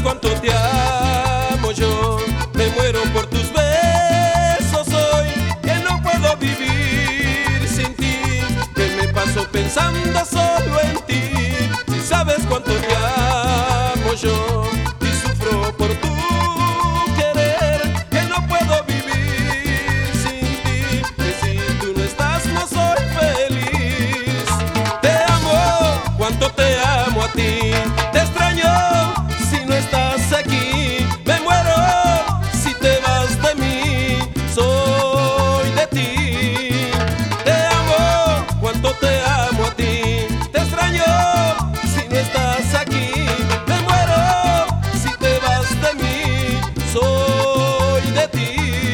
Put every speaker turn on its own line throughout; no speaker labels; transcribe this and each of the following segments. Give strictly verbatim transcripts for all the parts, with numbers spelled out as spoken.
cuánto te amo yo, me muero por tus besos hoy, que no puedo vivir sin ti, que me paso pensando solo en ti. Si sabes cuánto te amo yo y sufro por tu querer, que no puedo vivir sin ti, que si tú no estás no soy feliz. Te amo, cuánto te amo a ti, te extraño si no estás aquí, me muero si te vas de mí, soy de ti. Te amo, cuánto te amo a ti, te extraño si no estás aquí, me muero si te vas de mí, soy de ti.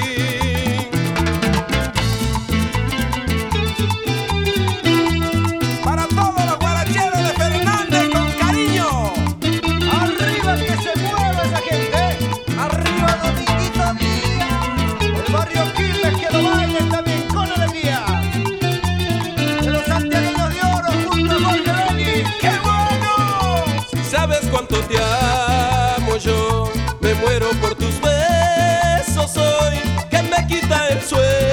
Para todos los guaracheros de Fernández con cariño. Arriba que se mueva esa gente. Arriba Dominguito Díaz. El barrio Quilmes que lo bailen también con alegría. De los santiagueños de oro junto a Jorge Beni. ¡Qué bueno!
Si sabes cuánto te amo yo, me muero por tus besos hoy, que me quita el sueño.